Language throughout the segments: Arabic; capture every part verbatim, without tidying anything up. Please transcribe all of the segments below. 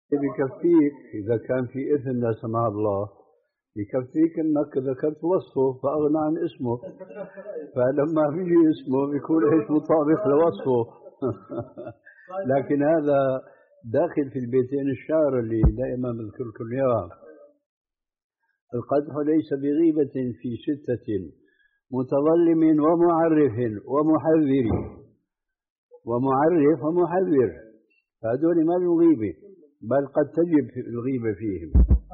بكفيك إذا كان في إثم لا سمح الله، يكفيك أنك ذكرت وصفه فأغنى عن اسمه، فلما بيجي اسمه بيكون إيش مطابق لوصفه. لكن هذا داخل في البيتين الشعر اللي دائما بذكركم إياه: القدح ليس بغيبة في ستة متظلم ومعرف ومحذر، ومعرف ومحذر، فهذول ما له غيبة، بل قد تجب الغيبة فيهم.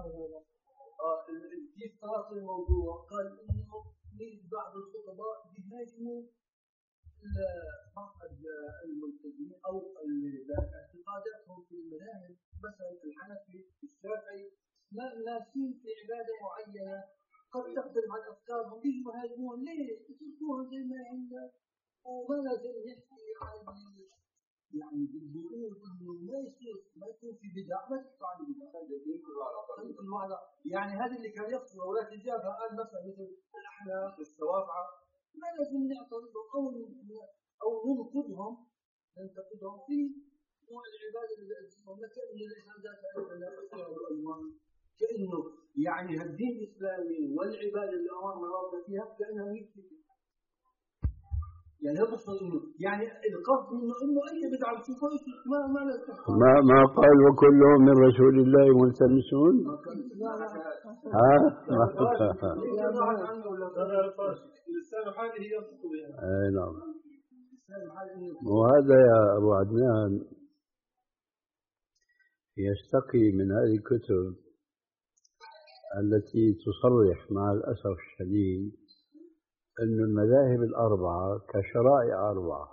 في طرف الموضوع قال إنه بعض الخطباء بيهاجموا بعض الملتزمين أو اعتقاداتهم في المذاهب، مثلا الحنفي الشافعي، ناسين في عبادة معينة قد تقدم على أفكارهم، يجوا يهاجمون ليه؟ يتركوها زي ما عندنا وما لازم نحكي عن، يعني بيقول إنه ما يصير ما يكون في بدع، ما تحكوا عن بدع، المعنى يعني هذا اللي كان يقصد ولا تجابها قال مثلا مثل الأحناف والشوافعة ما لازم نعترض أو أو ننقدهم ننتقدهم في نوع العبادة اللي أجلسهم، كأن العبادات عندنا ألوان، كأنه يعني الدين الإسلامي والعبادة اللي أمرنا ربنا فيها كأنها ميت، يعني هذا إنه يعني القصد إنه إنه أي بدعة تشوفها ما ما ما ما قال وكلهم من رسول الله ملتمسون. ها اي نعم. وهذا يا أبو عدنان يستقي من هذه الكتب التي تصرح مع الأسف الشديد أن المذاهب الأربعة كشرائع أربعة،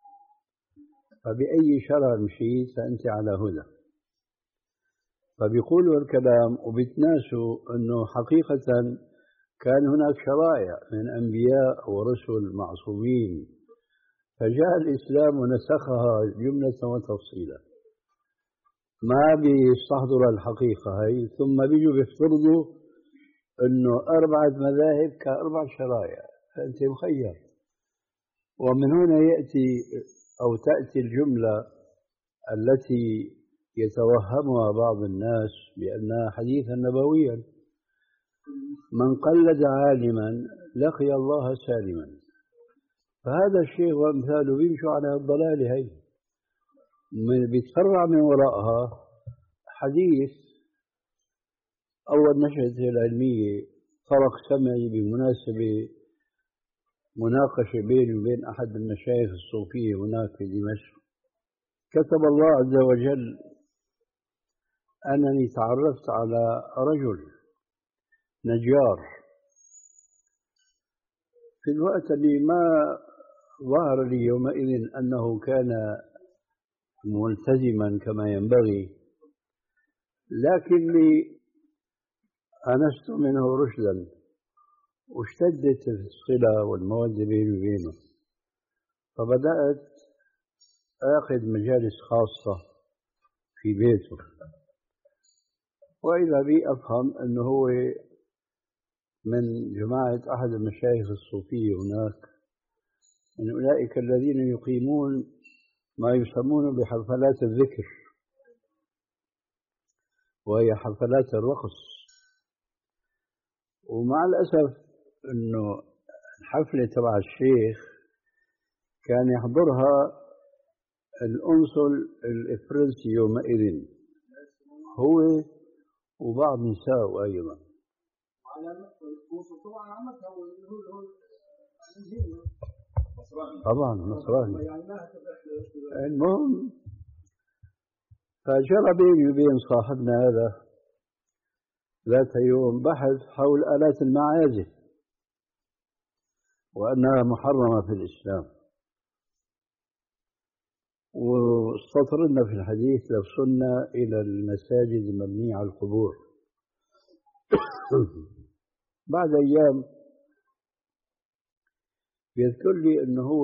فبأي شرع مشيت فأنت على هدى. فبيقولوا الكلام وبيتناسوا أنه حقيقة كان هناك شرائع من أنبياء ورسل معصومين، فجاء الإسلام ونسخها جملة وتفصيلا، ما بيستحضر الحقيقة هي، ثم بيجوا بيفترضوا أنه أربعة مذاهب كأربع شرائع، فأنت مخير. ومن هنا يأتي أو تأتي الجملة التي يتوهمها بعض الناس بأنها حديثا نبويا: من قلد عالما لقي الله سالما. فهذا الشيء وأمثاله بيمشوا على الضلال هي، بيتفرع من وراءها حديث أول نشأته العلمية فرق سمعي بمناسبة مناقشة بيني وبين أحد المشايخ الصوفية هناك في دمشق. كتب الله عز وجل أنني تعرفت على رجل نجار في الوقت اللي ما ظهر لي يومئذ أنه كان ملتزما كما ينبغي، لكني أنست منه رشدا واشتدت الصلة والمودة بيني وبينه، فبدأت أخذ مجالس خاصة في بيته، وإذا بي أفهم أنه هو من جماعة أحد المشايخ الصوفية هناك، من أولئك الذين يقيمون ما يسمون بحفلات الذكر، وهي حفلات الرقص. ومع الأسف أنه الحفلة تبع الشيخ كان يحضرها الأنصل الإفرنسي يومئذ، هو وبعض نساء أيضا. طبعا نصراني. المهم فجرى بيني وبين صاحبنا هذا ذات يوم بحث حول آلات المعازف وأنها محرمة في الإسلام، واستطردنا في الحديث لوصلنا إلى المساجد المبنية على القبور. بعد أيام يذكر لي أنه هو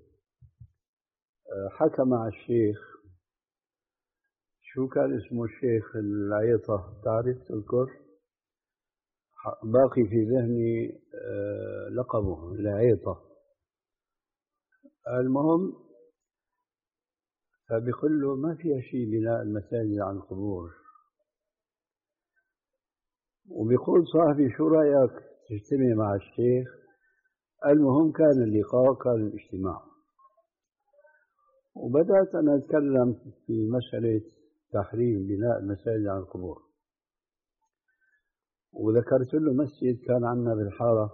حكى مع الشيخ، شو كان اسمه الشيخ العيطة، تعرف تذكر؟ باقي في ذهني لقبه العيطة. المهم فبيقول له ما فيها شيء بناء المساجد عن القبور. وبيقول صاحبي شو رأيك تجتمع مع الشيخ؟ المهم كان اللقاء، كان الاجتماع، وبدأت أنا أتكلم في مسألة تحريم بناء المساجد عن القبور، وذكرت له مسجد كان عندنا بالحارة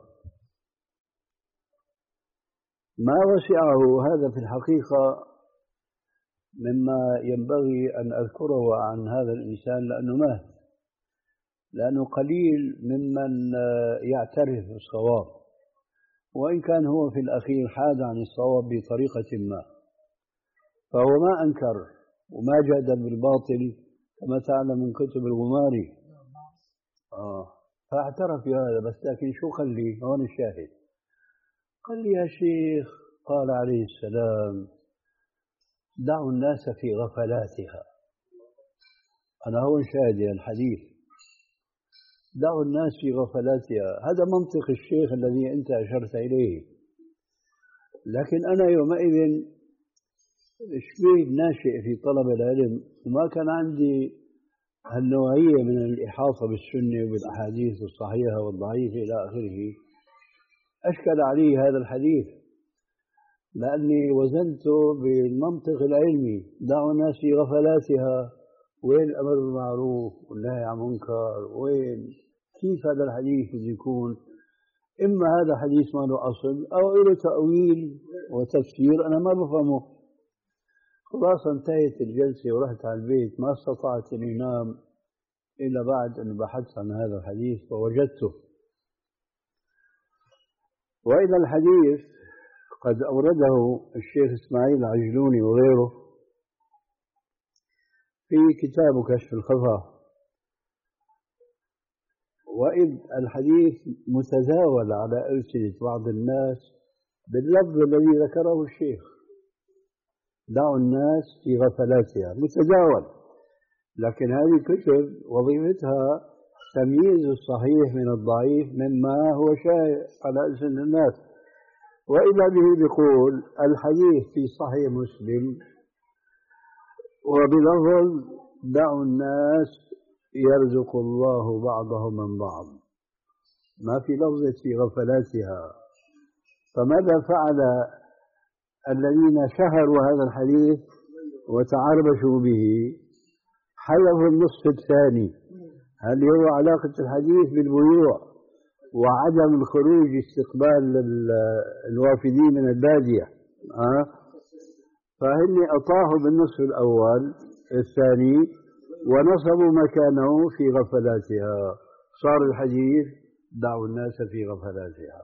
ما وسعه هذا في الحقيقة مما ينبغي أن أذكره عن هذا الإنسان، لأنه مات، لأنه قليل ممن يعترف بالصواب، وإن كان هو في الأخير حاد عن الصواب بطريقة ما، فهو ما أنكر وما جادل بالباطل كما تعلم من كتب الغماري. آه فاعترف بهذا، بس لكن شو قال لي هون الشاهد؟ قال لي يا شيخ، قال عليه السلام دعوا الناس في غفلاتها. أنا هون شاهد الحديث، دعوا الناس في غفلاتها، هذا منطق الشيخ الذي أنت أشرت إليه. لكن أنا يومئذ شوي ناشئ في طلب العلم، وما كان عندي هالنوعية من الإحاطة بالسنة وبالأحاديث الصحيحة والضعيفة إلى آخره. أشكل علي هذا الحديث لأني وزنته بالمنطق العلمي، دعوا الناس في غفلاتها، وين الأمر بالمعروف والنهي عن المنكر، وين كيف هذا الحديث يكون؟ إما هذا حديث ما له أصل أو له تأويل وتفسير أنا ما بفهمه. خلاص انتهت الجلسة ورحت على البيت، ما استطعت أن أنام إلا بعد أن بحثت عن هذا الحديث ووجدته. وإذا الحديث قد أورده الشيخ إسماعيل العجلوني وغيره في كتاب كشف الخفا، وإذ الحديث متداول على ألسنة بعض الناس باللفظ الذي ذكره الشيخ، دعوا الناس في غفلاتها، متداول. لكن هذه الكتب وظيفتها تمييز الصحيح من الضعيف مما هو شائع على ألسنة الناس. وإذا به يقول الحديث في صحيح مسلم وبلفظ دعوا الناس يرزق الله بعضهم من بعض، ما في لفظة في غفلاتها. فماذا فعل الذين شهروا هذا الحديث وتعربشوا به؟ حذفوا النصف الثاني، هل هو علاقة الحديث بالبيوع وعدم الخروج استقبال الوافدين من البادية. أه؟ فهني أطاحوا بالنصف الأول الثاني ونصبوا مكانه في غفلاتها، صار الحديث دعوا الناس في غفلاتها.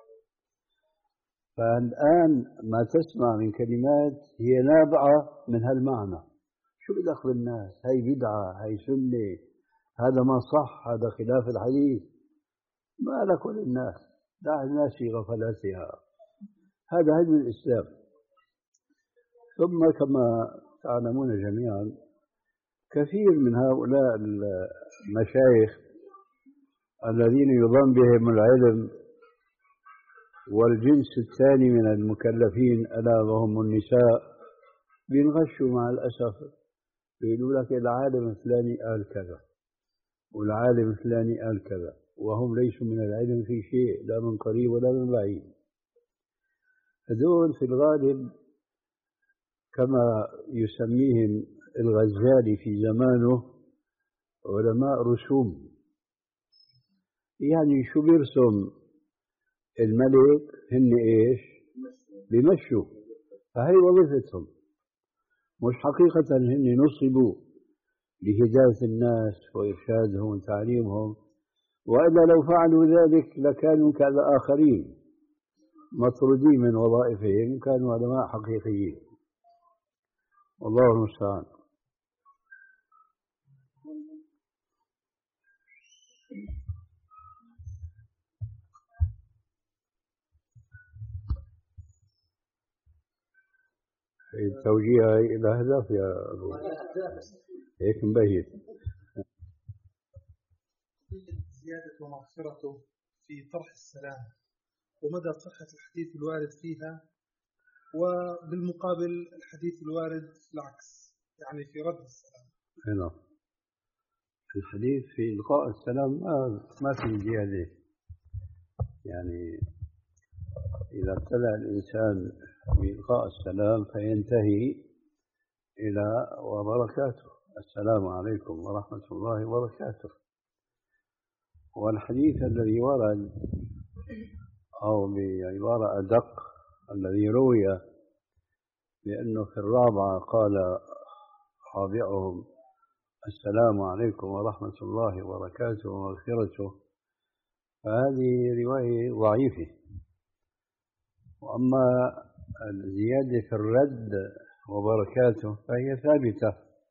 فالآن ما تسمع من كلمات هي نابعة من هالمعنى، شو بدخل الناس؟ هي بدعة، هي سنة، هذا ما صح، هذا خلاف الحديث. ما لك وللناس، دع الناس في غفلاتها، هذا هدي الإسلام. ثم كما تعلمون جميعا كثير من هؤلاء المشايخ الذين يظن بهم العلم والجنس الثاني من المكلفين ألا وهم النساء بينغشوا مع الأسف، بيقولوا لك العالم الفلاني قال كذا والعالم الفلاني قال كذا، وهم ليسوا من العلم في شيء، لا من قريب ولا من بعيد. هذول في الغالب كما يسميهم الغزالي في زمانه علماء رسوم، يعني شو بيرسم الملك هن ايش؟ بمشوا، فهي وظيفتهم، مش حقيقة هن نصبوا لهداية الناس وإرشادهم وتعليمهم، وإلا لو فعلوا ذلك لكانوا كالآخرين مطرودين من وظائفهم، كانوا علماء حقيقيين. والله المستعان. التوجيه إلى هدف يا أبو هيك مبين. زيادة ومغفرته في طرح السلام، ومدى صحة الحديث الوارد فيها، وبالمقابل الحديث الوارد العكس، يعني في رد السلام. هنا الحديث في إلقاء السلام ما ما في زيادة، يعني إذا ابتدأ الإنسان بإلقاء السلام فينتهي إلى وبركاته، السلام عليكم ورحمة الله وبركاته. والحديث الذي ورد أو بعبارة أدق الذي روي بأنه في الرابعة قال رابعهم السلام عليكم ورحمة الله وبركاته ومغفرته، فهذه رواية ضعيفة. وأما الزيادة في الرد وبركاته فهي ثابتة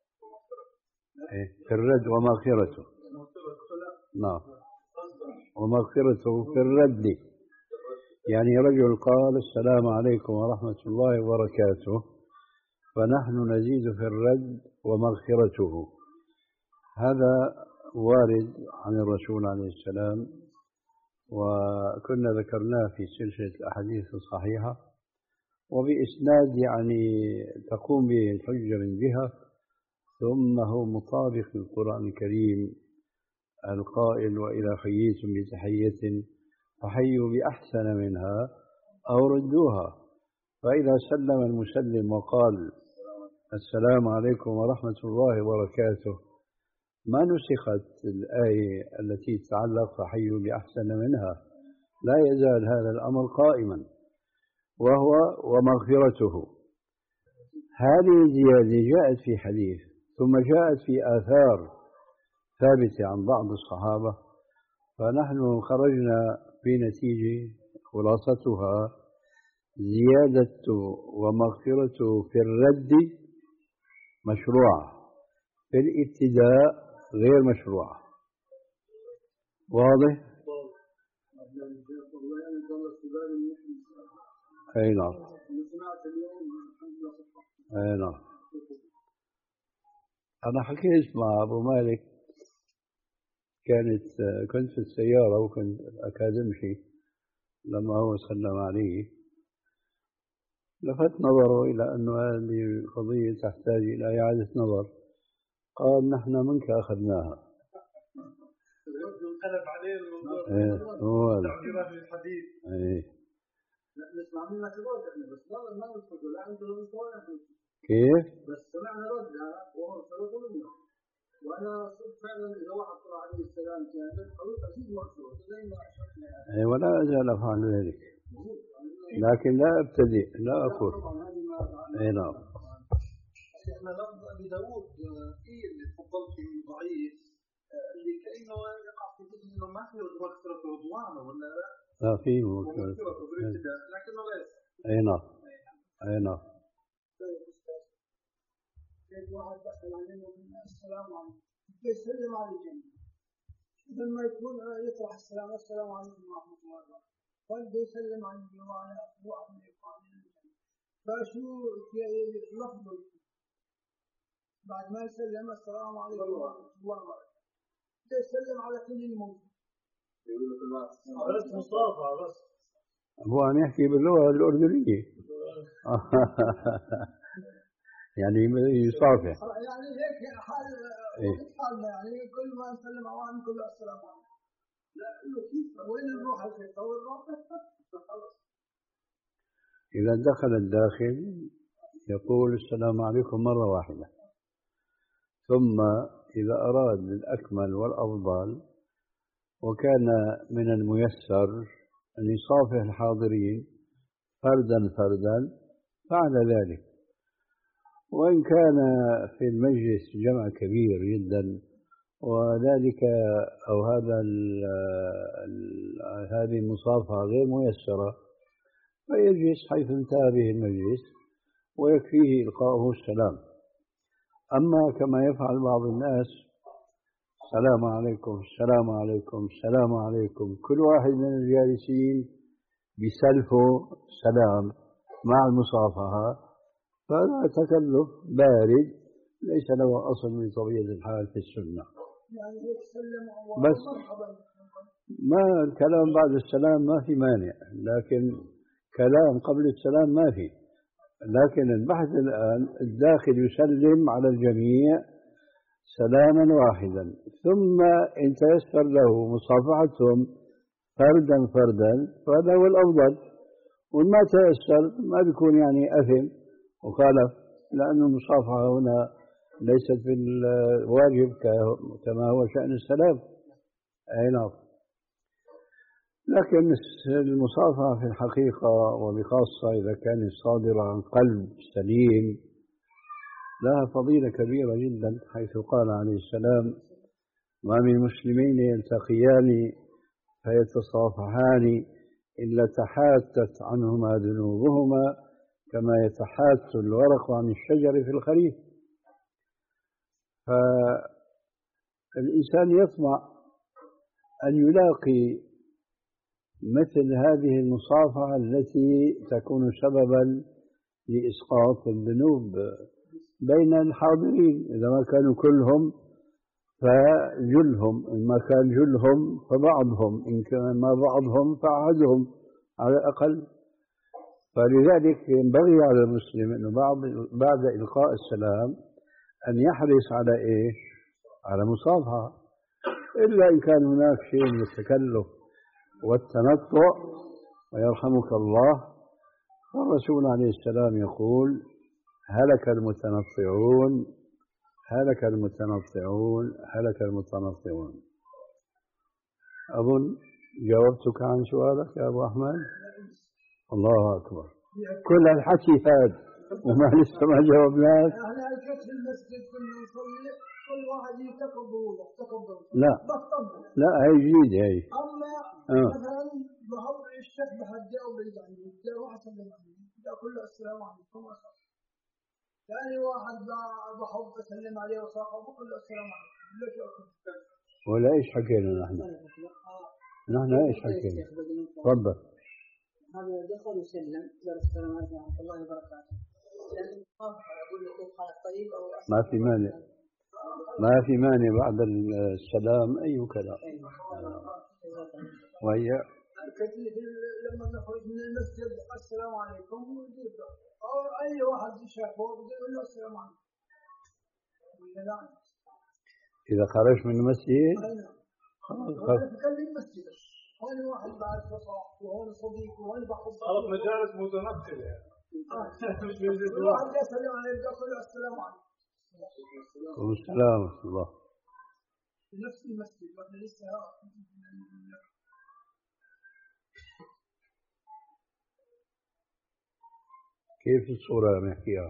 في الرد ومغفرته، نعم، ومغفرته في الرد، يعني رجل قال السلام عليكم ورحمة الله وبركاته فنحن نزيد في الرد ومغفرته. هذا وارد عن الرسول عليه السلام، وكنا ذكرناه في سلسلة الأحاديث الصحيحة وبإسناد يعني تقوم به الحجة من جهة، ثم هو مطابق للقرآن الكريم القائل وإذا حييتم بتحية فحيوا بأحسن منها أو ردوها. فإذا سلم المسلم وقال السلام عليكم ورحمة الله وبركاته ما نسخت الآية التي تتعلق فحيوا بأحسن منها، لا يزال هذا الأمر قائما، وهو ومغفرته. هذه الزيادة جاءت في حديث ثم جاءت في آثار ثابتة عن بعض الصحابة، فنحن خرجنا بنتيجة خلاصتها زيادة ومغفرته في الرد مشروعة، في الابتداء غير مشروعة. واضح؟ أي نعم، أي نعم. أنا حكيت مع أبو مالك، كانت كنت في السيارة وكنت أكاديمشي لما هو سلم علي، لفت نظره إلى أن هذه القضية تحتاج إلى إعادة نظر. قال نحن منك أخذناها. انقلب عليه الموضوع. ايه هو تعبيرات الحديث. ايه نسمع منك رد احنا بس لا ما نسكت لا عندنا نسوي كيف؟ بس سمعنا ردها وهو سبب منه. وانا فعلا اذا واحد طلع عليه السلام كامل قلت اكيد مقصود زي ما اشرنا يعني. ايه ولا ازال افعل ذلك، لكن لا ابتدئ لا اقول. اي نعم. احنا لفظ ابي داود في اللي تفضلت فيه ضعيف، اللي كانه يقع في ذهن انه ما في مغفرة رضوانه ولا لا؟ لا في مغفرة بالابتداء لكنه لا يصح. اي نعم اي نعم. واحد دخل علينا السلام عليكم يسلم على الجنة لما يكون يطرح السلام السلام عليكم ورحمة الله وبركاته فالده يسلم على الجنة وعلى أخوة من إخوان الجنة فشو لفظه بعد ما يسلم السلام عليكم ورحمة الله وبركاته يسلم على كل الموجود يقول لك الله بس مصافحة بس هو عم يحكي باللغة الأردنية يعني يصافح يعني هيك حال حالنا يعني كل ما نسلم على كل السلام عليكم لا له كيف وين نروح الحين وين نروح إذا دخل الداخل يقول السلام عليكم مرة واحدة، ثم إذا أراد الأكمل والأفضل وكان من الميسر أن يصافح الحاضرين فردا فردا فعل ذلك. وإن كان في المجلس جمع كبير جدا وذلك أو هذا هذه المصافحة غير ميسرة فيجلس حيث انتهى به المجلس ويكفيه إلقاؤه السلام. أما كما يفعل بعض الناس السلام عليكم السلام عليكم السلام عليكم، كل واحد من الجالسين بسلفه سلام مع المصافحة، فهذا تكلف بارد ليس له أصل من طبيعة الحال في السنة. بس ما الكلام بعد السلام ما في مانع، لكن كلام قبل السلام ما في. لكن البحث الآن الداخل يسلم على الجميع سلاما واحدا، ثم إن تيسر له مصافحتهم فردا فردا فهذا هو الأفضل، وما تيسر ما بيكون يعني أثم وخالف، لأن المصافحة هنا ليست بالواجب كما هو شأن السلام. أي نعم. لكن المصافحة في الحقيقة وبخاصة إذا كانت صادرة عن قلب سليم لها فضيلة كبيرة جدا، حيث قال عليه السلام: ما من مسلمين يلتقيان فيتصافحان إلا تحاتت عنهما ذنوبهما كما يتحات الورق عن الشجر في الخريف. فالإنسان يطمع أن يلاقي مثل هذه المصافحة التي تكون سببا لإسقاط الذنوب بين الحاضرين، إذا ما كانوا كلهم فجلهم، إن ما كان جلهم فبعضهم، إن كان ما بعضهم فأحدهم على الأقل. فلذلك ينبغي على المسلم أنه بعد إلقاء السلام أن يحرص على إيش؟ على مصافحة، إلا إن كان هناك شيء من التكلف والتنطع ويرحمك الله. والرسول عليه السلام يقول: هلك المتنطعون هلك المتنطعون هلك المتنطعون. أظن جاوبتك عن سؤالك يا أبو أحمد. الله أكبر، كل الحكي هذا وما لسه ما جاوبناك. أنا أجلس في المسجد كل يصلي كل واحد يتقبل تقبل لا لا هي جديدة هي. أما آه. مثلا بحب الشيخ بحجة أو بعيد عني جاء واحد سلم عليه يقول له السلام عليكم. ثاني واحد بحب أسلم عليه وصاحبه بقول له السلام عليكم. ليش أقول؟ ولا إيش حكينا نحن؟ نحن إيش حكينا؟ تفضل. هذا دخل وسلم قال السلام عليكم ورحمة الله وبركاته. لكن أقول له كيف حالك طيب أو ما في مانع، ما في مانع بعد السلام أي كلام. وهي لما نخرج من المسجد السلام عليكم أو أي واحد يشافه يقول له السلام عليكم. إذا خرج من المسجد خلاص تكلم المسجد هون واحد بعد فصاح وهون صديق وهون بحب صارت مجالس متنقلة يعني. واحد يسلم عليه يقول له السلام عليكم. والسلام ورحمة الله. في نفس المسجد واحنا لسه كيف الصورة نحكيها؟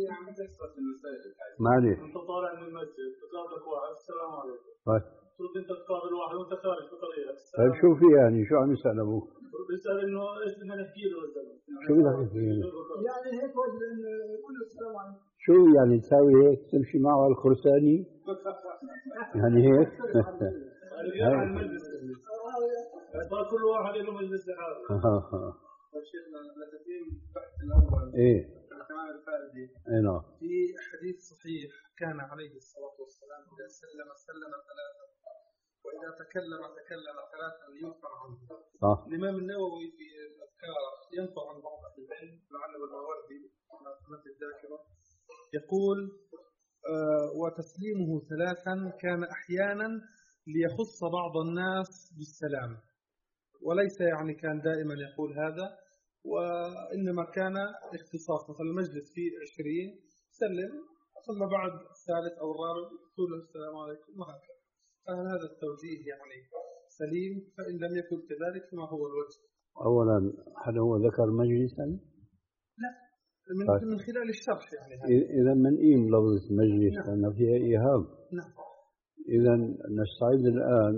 معلش انت طالع من المسجد تقابلك واحد السلام عليكم. طيب ترد انت تقابل واحد وانت خارج بطريقك. طيب شو في يعني شو عم يسأل ابوك؟ بيسأل انه ايش بدنا نحكي له الزلمه. شو بدك تحكي له؟ يعني هيك وجه انه يقول له السلام عليكم. شو يعني تساوي هيك تمشي معه على الخرساني؟ يعني هيك؟ يعني المجلس صار كل واحد له مجلس لحاله. شيخنا لتتم البحث الاول ايه كمان الفائده اي نعم. في حديث صحيح كان عليه الصلاه والسلام اذا سلم سلم ثلاثه واذا تكلم تكلم ثلاثه ليغفر عنه. صح. الامام النووي في الاذكار ينطق عن بعض اهل العلم لعله الماوردي في الذاكره يقول آه وتسليمه ثلاثا كان احيانا ليخص بعض الناس بالسلام، وليس يعني كان دائما يقول هذا، وإنما كان اختصاص. مثلا المجلس فيه عشرين سلم ثم بعد الثالث أو الرابع يقول السلام عليكم وهكذا. فهل هذا التوجيه يعني سليم؟ فإن لم يكن كذلك فما هو الوجه؟ أولا هل هو ذكر مجلسا؟ لا من, طيب. من خلال الشرح يعني إذا من إيم لفظة مجلس نعم. لأن فيها إيهام. نعم. إذا نستعيد الآن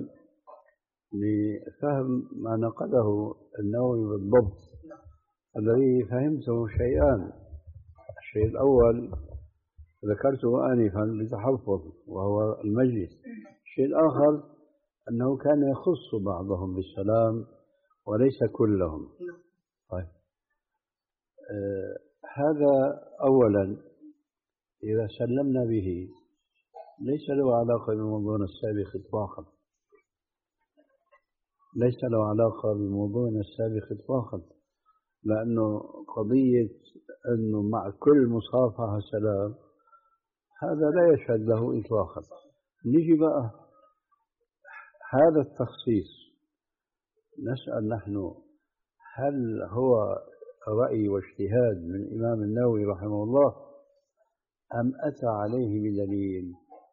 لفهم ما نقله النووي بالضبط. الذي فهمته شيئان: الشيء الأول ذكرته آنفا بتحفظ وهو المجلس. الشيء الآخر أنه كان يخص بعضهم بالسلام وليس كلهم. طيب آه هذا أولا. إذا سلمنا به ليس له علاقة بالموضوع السابق إطلاقا، ليس له علاقة بالموضوع السابق إطلاقا. لأنه قضية أنه مع كل مصافحة سلام هذا لا يشهد له إطلاقا. نجي بقى هذا التخصيص نسأل نحن هل هو رأي واجتهاد من الإمام النووي رحمه الله أم أتى عليه بدليل؟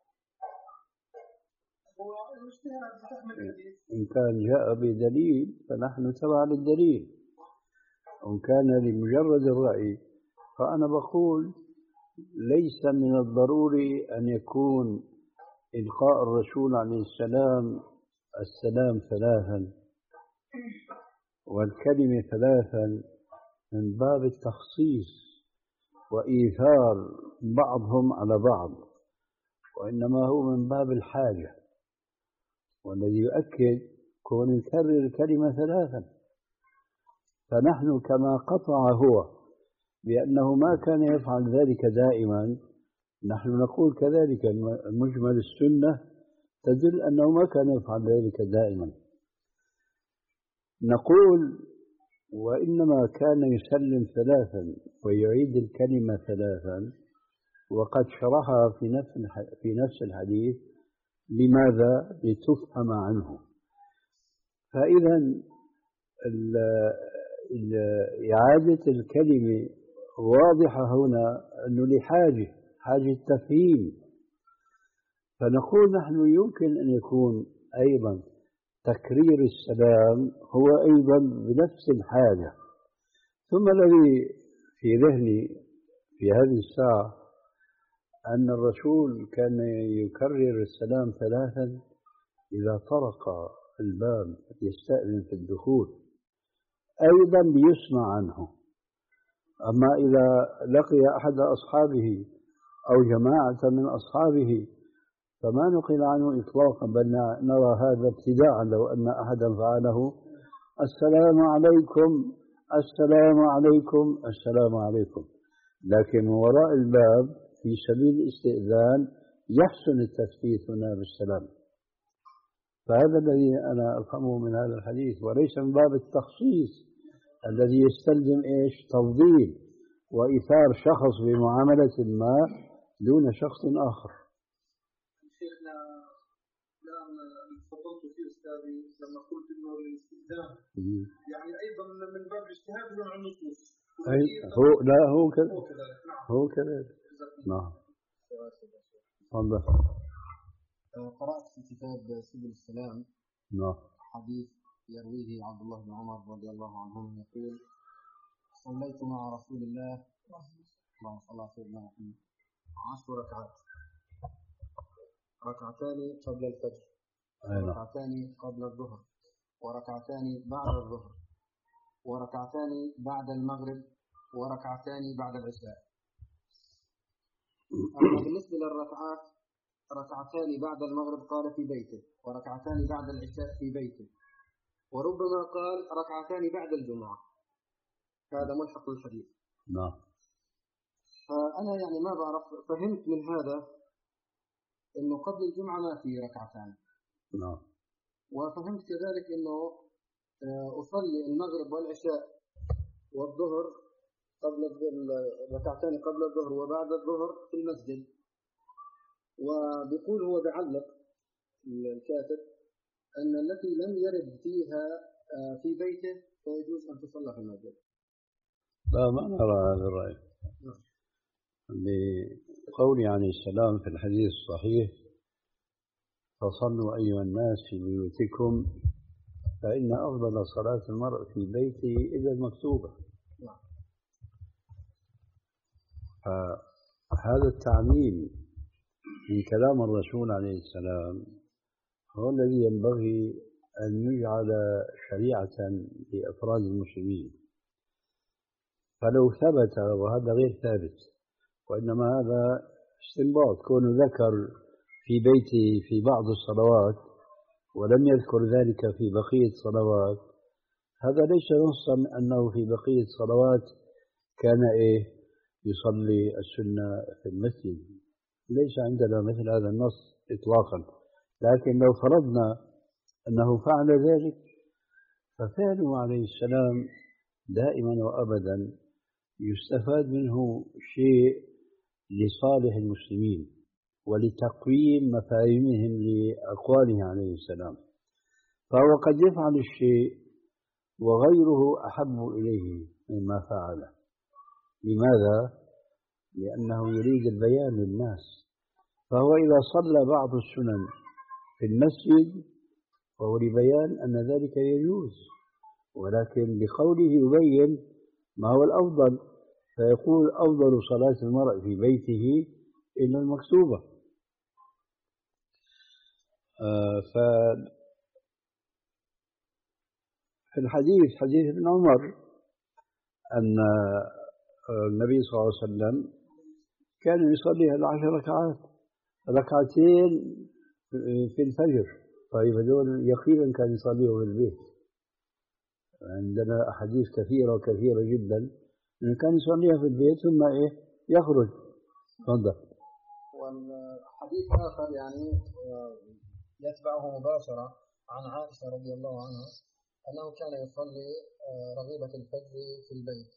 إن كان جاء بدليل فنحن تبع للدليل، وإن كان لمجرد الرأي فأنا بقول ليس من الضروري أن يكون إلقاء الرسول عليه السلام السلام ثلاثا والكلمة ثلاثا من باب التخصيص وإيثار بعضهم على بعض، وإنما هو من باب الحاجة، والذي يؤكد كون نكرر الكلمة ثلاثا. فنحن كما قطع هو بأنه ما كان يفعل ذلك دائما، نحن نقول كذلك مجمل السنة تدل أنه ما كان يفعل ذلك دائما. نقول وإنما كان يسلم ثلاثا ويعيد الكلمة ثلاثا، وقد شرحها في نفس في نفس الحديث. لماذا؟ لتفهم عنه. فإذا إعادة الكلمة واضحة هنا أنه لحاجة حاجة تفهيم. فنقول نحن يمكن أن يكون أيضا تكرير السلام هو أيضا بنفس الحاجة. ثم الذي في ذهني في هذه الساعة أن الرسول كان يكرر السلام ثلاثا إذا طرق الباب يستأذن في الدخول، أيضا ليسمع عنه. أما إذا لقي أحد أصحابه أو جماعة من أصحابه فما نقل عنه إطلاقا، بل نرى هذا ابتداعا. لو أن أحدا فعله السلام عليكم السلام عليكم السلام عليكم، لكن من وراء الباب في سبيل الاستئذان يحسن التثبيت هنا بالسلام. فهذا الذي أنا أفهمه من هذا الحديث، وليس من باب التخصيص الذي يستلزم إيش تفضيل وإيثار شخص بمعاملة ما دون شخص آخر. شيخنا الآن تفضلت فيه أستاذي لما قلت إنه الاستئذان يعني أيضا من باب الاجتهاد من النصوص. أي هو لا هو كذا هو كذا نعم. تفضل. قرأت في كتاب سبل السلام نعم حديث يرويه عبد الله بن عمر رضي الله عنهما يقول: صليت مع رسول الله اللهم صل على سيدنا محمد عشر ركعات، ركعتان قبل الفجر وركعتان قبل الظهر وركعتان بعد الظهر وركعتان بعد المغرب وركعتان بعد العشاء. أما بالنسبة للركعات ركعتان بعد المغرب قال في بيته، وركعتان بعد العشاء في بيته، وربما قال ركعتان بعد الجمعة. هذا ملحق الحديث. نعم. فأنا يعني ما بعرف، فهمت من هذا إنه قبل الجمعة ما في ركعتان. نعم. وفهمت كذلك إنه أصلي المغرب والعشاء والظهر قبل ركعتان قبل الظهر وبعد الظهر في المسجد. وبيقول هو بعلق الكاتب أن التي لم يرد فيها في بيته فيجوز أن تصلى في المسجد. لا ما نرى هذا الرأي. لقول عن السلام في الحديث الصحيح: فصلوا أيها الناس في بيوتكم فإن أفضل صلاة المرء في بيته إلا المكتوبة. فهذا التعميم من كلام الرسول عليه السلام هو الذي ينبغي أن يجعل شريعة لأفراد المسلمين. فلو ثبت، وهذا غير ثابت وإنما هذا استنباط، كونه ذكر في بيته في بعض الصلوات ولم يذكر ذلك في بقية الصلوات، هذا ليس نصا أنه في بقية الصلوات كان إيه يصلي السنة في المسجد. ليس عندنا مثل هذا النص إطلاقا. لكن لو فرضنا أنه فعل ذلك ففعله عليه السلام دائما وأبدا يستفاد منه شيء لصالح المسلمين ولتقويم مفاهيمهم لأقواله عليه السلام، فهو قد يفعل الشيء وغيره أحب إليه مما فعله. لماذا؟ لأنه يريد البيان للناس، فهو إذا صلى بعض السنن في المسجد فهو لبيان أن ذلك يجوز، ولكن بقوله يبين ما هو الأفضل، فيقول أفضل صلاة المرء في بيته إلا المكتوبة. آه ففي الحديث حديث ابن عمر أن النبي صلى الله عليه وسلم كان يصلي العشر ركعات، ركعتين في الفجر. طيب هذول يقينا كان يصليه في البيت. عندنا أحاديث كثيرة وكثيرة جدا إنه كان يصليها في البيت ثم إيه يخرج. تفضل. والحديث آخر يعني يتبعه مباشرة عن عائشة رضي الله عنها أنه كان يصلي رغيبة الفجر في البيت.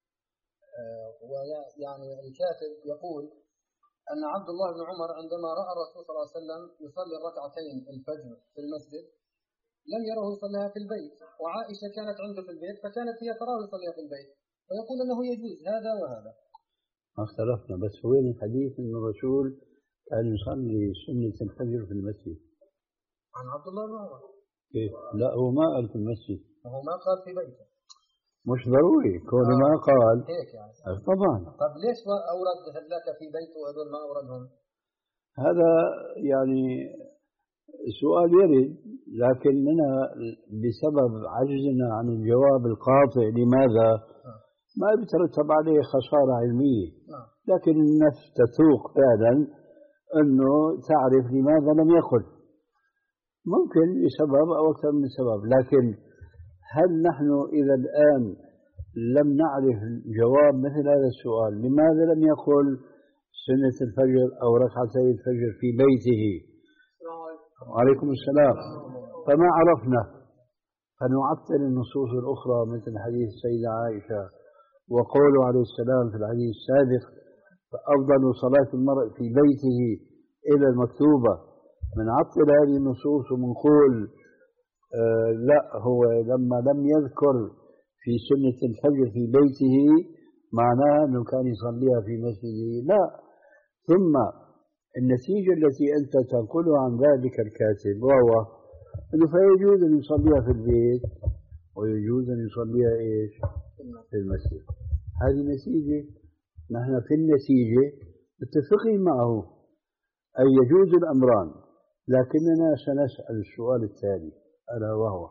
ويعني الكاتب يقول أن عبد الله بن عمر عندما رأى الرسول صلى الله عليه وسلم يصلي الركعتين الفجر في المسجد لم يره يصليها في البيت، وعائشة كانت عنده في البيت فكانت هي تراه يصليها في البيت، فيقول أنه يجوز هذا وهذا. ما اختلفنا، بس وين الحديث أن الرسول كان يصلي سنة الفجر في المسجد؟ عن عبد الله بن عمر. كيف؟ لا هو ما قال في المسجد، هو ما قال في بيته. مش ضروري كون آه. ما قال هيك يعني. طبعا. طب ليش ما أورد لك في بيته وهذول ما أوردهم؟ هذا يعني سؤال يرد، لكننا بسبب عجزنا عن الجواب القاطع لماذا ما بيترتب عليه خسارة علمية، لكن النفس تتوق فعلا أنه تعرف لماذا لم يقل، ممكن لسبب أو أكثر من سبب. لكن هل نحن إذا الآن لم نعرف جواب مثل هذا السؤال لماذا لم يقل سنة الفجر أو ركعتي الفجر في بيته؟ وعليكم السلام. فما عرفنا فنعطل النصوص الأخرى مثل حديث السيدة عائشة وقوله عليه السلام في الحديث السابق فأفضل صلاة المرء في بيته إلى المكتوبة. من عطل هذه النصوص ومنقول آه لا هو لما لم يذكر في سنة الفجر في بيته معناه أنه كان يصليها في مسجده، لا. ثم النتيجة التي أنت تنقلها عن ذلك الكاتب وهو أنه فيجوز أن يصليها في البيت ويجوز أن يصليها إيش في المسجد. هذه نتيجة نحن في النتيجة متفقين معه أي يجوز الأمران، لكننا سنسأل السؤال التالي ألا وهو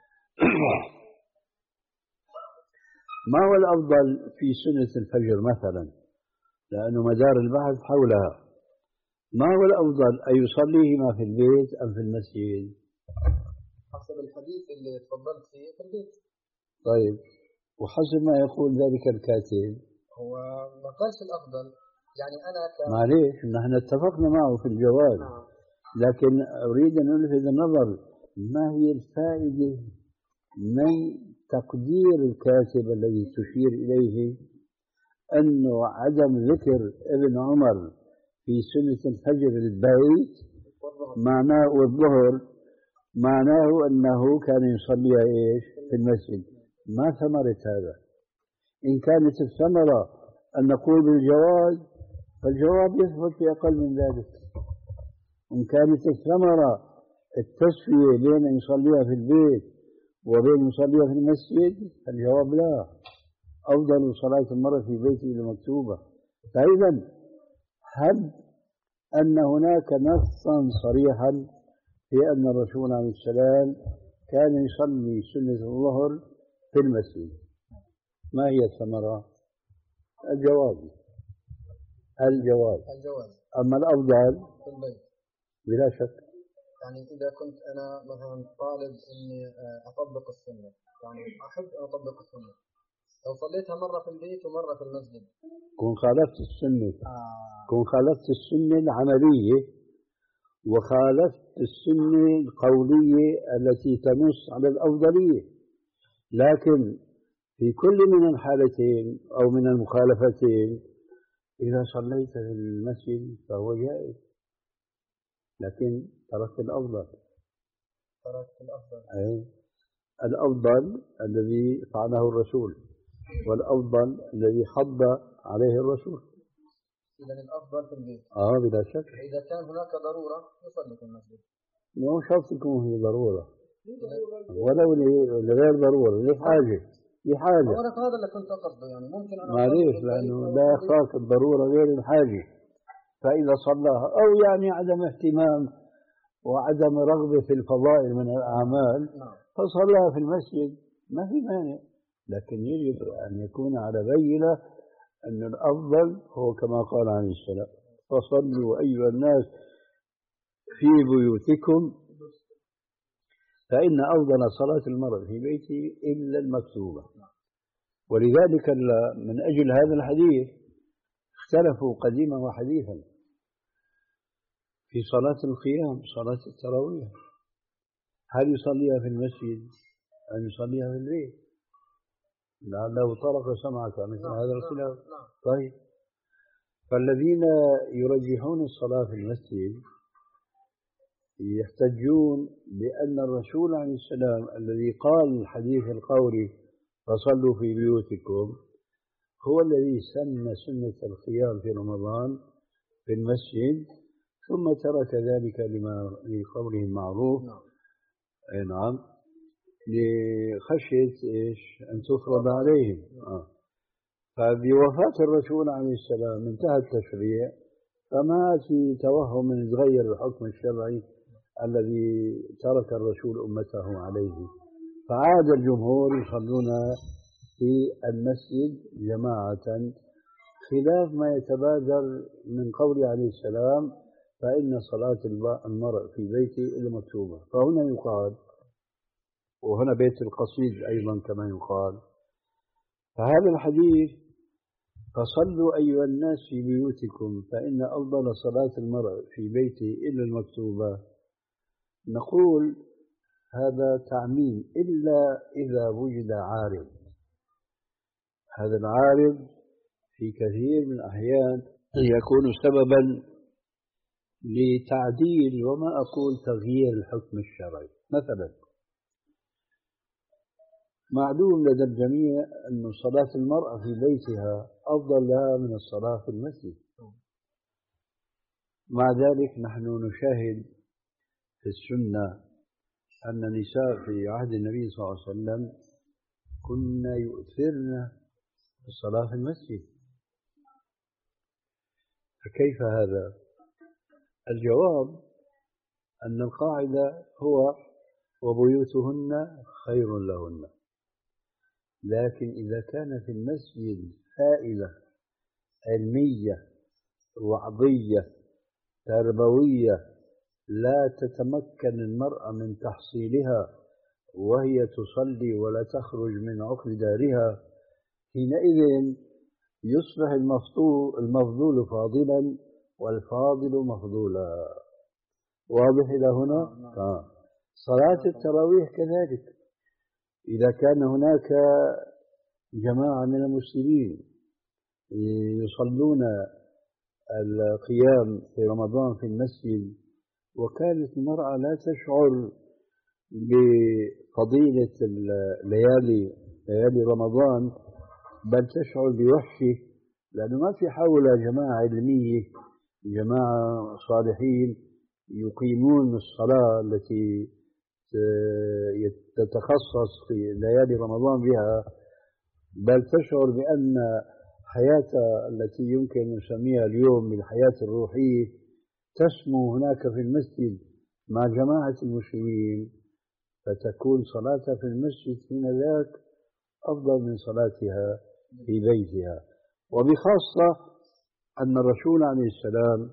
ما هو الأفضل في سنة الفجر مثلا، لأنه مدار البحث حولها. ما هو الأفضل أن يصليهما في البيت أم في المسجد؟ حسب الحديث اللي تفضلت فيه في البيت. طيب وحسب ما يقول ذلك الكاتب هو ما قالش الأفضل، يعني أنا ك... معليش نحن اتفقنا معه في الجواب، لكن أريد أن ألفت النظر ما هي الفائدة من تقدير الكاتب الذي تشير إليه أنه عدم ذكر ابن عمر في سنة الفجر البيت معناه والظهر معناه أنه كان يصليها إيش في المسجد. ما ثمرة هذا؟ إن كانت الثمرة أن نقول بالجواز فالجواب يثبت في أقل من ذلك، إن كانت الثمرة التسوية بين أن يصليها في البيت وبين يصليها في المسجد الجواب لا، أفضل صلاة المرء في بيته المكتوبة. فإذا هل أن هناك نصا صريحا في أن الرسول عليه السلام كان يصلي سنة الظهر في المسجد؟ ما هي الثمرة؟ الجواب الجواب الجواز. أما الأفضل في البيت بلا شك. يعني إذا كنت أنا مثلا طالب إني أطبق السنة، يعني أحب أن أطبق السنة، لو صليتها مرة في البيت ومرة في المسجد كون خالفت السنة آه. كون خالفت السنة العملية وخالفت السنة القولية التي تنص على الأفضلية. لكن في كل من الحالتين أو من المخالفتين إذا صليت في المسجد فهو جائز، لكن تركت الأفضل. تركت الأفضل. أي الأفضل الذي فعله الرسول، والأفضل الذي حض عليه الرسول. إذا الأفضل في البيت. آه بلا شك. إذا كان هناك ضرورة يصلي في المسجد. مو شرط يكون هي ضرورة، ولو لغير ضرورة، لحاجة لحاجة. أنا هذا اللي كنت أقصده، يعني ممكن أنا معليش، لأنه لا يخاف الضرورة غير الحاجة. فإذا صلاها أو يعني عدم اهتمام وعدم رغبة في الفضائل من الأعمال فصلاها في المسجد ما في مانع، لكن يجب أن يكون على بينة أن الأفضل هو كما قال عليه السلام: فصلوا أيها الناس في بيوتكم فإن أفضل صلاة المرء في بيته إلا المكتوبة. ولذلك من أجل هذا الحديث اختلفوا قديما وحديثا في صلاة القيام، صلاة التراويح، هل يصليها في المسجد أم يصليها في البيت؟ لعله طرق سمعك مثل هذا الخلاف. طيب، فالذين يرجحون الصلاة في المسجد يحتجون بأن الرسول عليه السلام الذي قال الحديث القولي فصلوا في بيوتكم هو الذي سن سنة القيام في رمضان في المسجد، ثم ترك ذلك لما لقوله المعروف. أي نعم، لخشية إيش؟ أن تفرض عليهم. آه. فبوفاة الرسول عليه السلام انتهى التشريع، فما في توهم من يتغير الحكم الشرعي الذي ترك الرسول أمته عليه، فعاد الجمهور يصلون في المسجد جماعة، خلاف ما يتبادر من قول عليه السلام: فإن صلاة المرء في بيته إلا مكتوبة. فهنا يقال، وهنا بيت القصيد أيضا كما يقال، فهذا الحديث فصلوا أيها الناس في بيوتكم فإن أفضل صلاة المرء في بيته إلا المكتوبة، نقول هذا تعميم إلا إذا وجد عارض. هذا العارض في كثير من الأحيان يكون سببا لتعديل وما أقول تغيير الحكم الشرعي. مثلا معلوم لدى الجميع أن صلاة المرأة في بيتها أفضل لها من الصلاة في المسجد، مع ذلك نحن نشاهد في السنة أن النساء في عهد النبي صلى الله عليه وسلم كنا يؤثرن الصلاة في المسجد. فكيف هذا؟ الجواب أن القاعدة هو: وبيوتهن خير لهن. لكن إذا كان في المسجد فائدة علمية وعظية تربوية لا تتمكن المرأة من تحصيلها وهي تصلي ولا تخرج من عقر دارها، حينئذ يصبح المفضول فاضلا والفاضل مفضولا. واضح إلى هنا؟ آه. صلاة التراويح كذلك، إذا كان هناك جماعة من المسلمين يصلون القيام في رمضان في المسجد وكانت المرأة لا تشعر بفضيلة الليالي ليالي رمضان بل تشعر بوحشه، لأنه ما في حولها جماعة علمية، جماعة صالحين يقيمون الصلاة التي تتخصص في ليالي رمضان بها، بل تشعر بأن حياتها التي يمكن أن نسميها اليوم بالحياة الروحية تسمو هناك في المسجد مع جماعة المسلمين، فتكون صلاتها في المسجد حين ذاك أفضل من صلاتها في بيتها. وبخاصة أن الرسول عليه السلام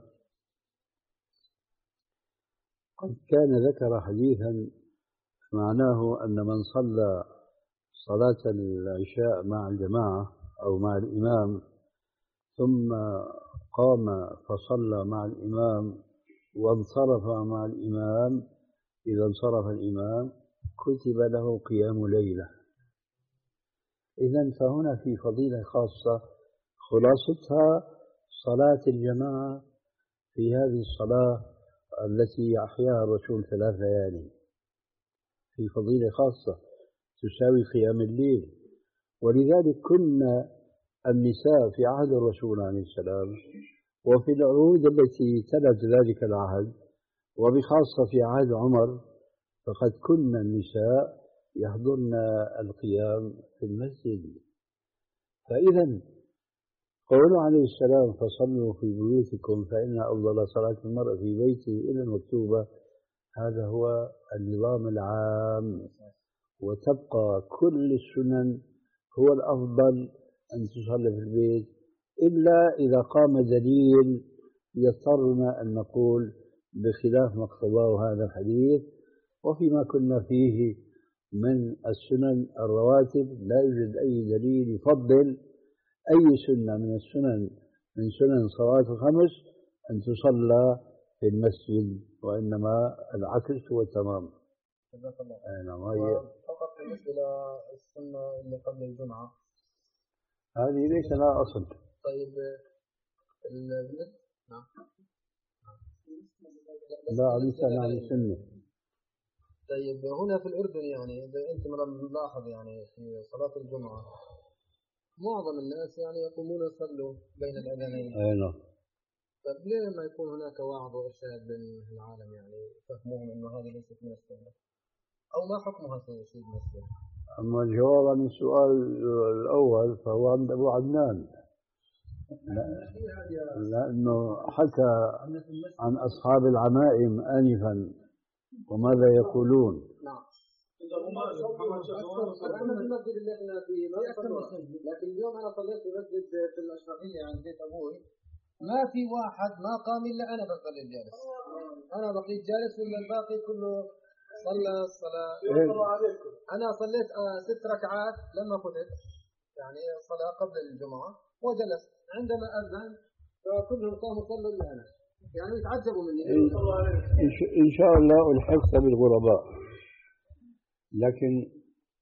قد كان ذكر حديثا معناه أن من صلى صلاة العشاء مع الجماعة أو مع الإمام ثم قام فصلى مع الإمام وانصرف مع الإمام، إذا انصرف الإمام كتب له قيام ليلة. إذن فهنا في فضيلة خاصة خلاصتها صلاة الجماعة في هذه الصلاة التي أحياها الرسول ثلاث ليالي، في فضيلة خاصة تساوي قيام الليل. ولذلك كنا النساء في عهد الرسول عليه السلام وفي العهود التي تلت ذلك العهد وبخاصة في عهد عمر، فقد كنا النساء يحضرن القيام في المسجد. فإذا قوله عليه السلام فصلوا في بيوتكم فإن أفضل صلاة المرء في بيته إلا المكتوبة، هذا هو النظام العام، وتبقى كل السنن هو الأفضل أن تصلي في البيت، إلا إذا قام دليل يضطرنا أن نقول بخلاف ما اقتضاه هذا الحديث. وفيما كنا فيه من السنن الرواتب لا يوجد أي دليل يفضل أي سنة من السنن من سنن صلاة الخمس أن تصلى في المسجد، وإنما العكس هو تمام. نعم. فقط بالنسبة للسنة اللي قبل الجمعة هذه ليس لها أصل. طيب نعم لا ليس لها سنة. طيب هنا في الأردن يعني إذا أنت ملاحظ يعني في صلاة الجمعة معظم الناس يعني يقومون يصلوا بين الأذانين. أي نعم. طيب ليه ما يكون هناك وعظ وإرشاد بين العالم يعني يفهموهم إنه هذه ليست من السنة، أو ما حكمها في شيء من السنة؟ أما الجواب عن السؤال الأول فهو عند أبو عدنان، لأنه حكى عن أصحاب العمائم آنفا وماذا يقولون. نعم. أنا في المسجد اللي احنا فيه ما صليت، لكن اليوم أنا صليت في مسجد في الأشرفية عند بيت أبوي، ما في واحد ما قام إلا أنا بصلي جالس، أنا بقيت جالس ولا الباقي كله صلى الصلاة. أنا صليت ست ركعات لما فتت يعني صلاة قبل الجمعة وجلست، عندما أذن فكلهم قاموا صلوا إلا أنا، يعني يتعجبوا مني. إن شاء الله ألحقت بالغرباء. لكن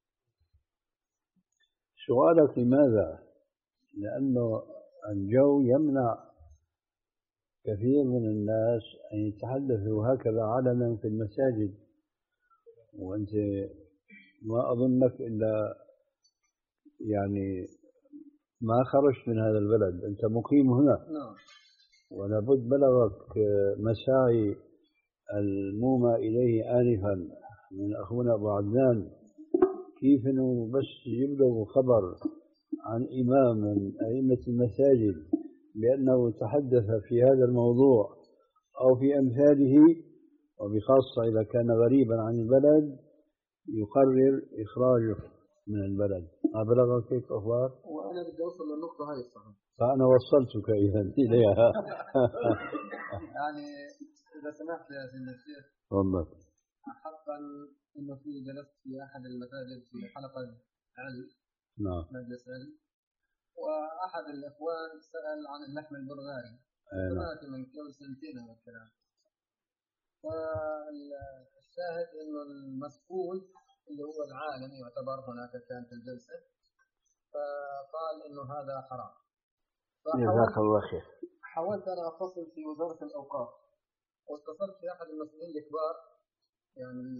سؤالك لماذا؟ لأنه الجو يمنع كثير من الناس أن يتحدثوا هكذا علنا في المساجد، وأنت ما أظنك إلا يعني ما خرجت من هذا البلد، أنت مقيم هنا. نعم. ولابد بلغك مساعي المومى إليه آنفا من أخونا أبو عدنان، كيف أنه بس يبلغ خبر عن إمام من أئمة المساجد بأنه تحدث في هذا الموضوع أو في أمثاله، وبخاصة إذا كان غريبا عن البلد يقرر إخراجه من البلد. ما بلغك هيك أخبار؟ وأنا بدي أوصل للنقطة هاي الصحيح. فأنا وصلتك إذا إليها. يعني إذا سمحت يا سيدنا الشيخ. تفضل. حقا إنه في جلست في أحد المساجد في حلقة علم. نعم. مجلس علم. وأحد الإخوان سأل عن اللحم البلغاري. سمعت من قبل سنتين هذا الكلام. فالشاهد إنه المسؤول اللي هو العالم يعتبر هناك كان في الجلسة، فقال إنه هذا حرام. جزاك الله خير. حاولت أنا أتصل في وزارة الأوقاف واتصلت في أحد المسؤولين الكبار يعني،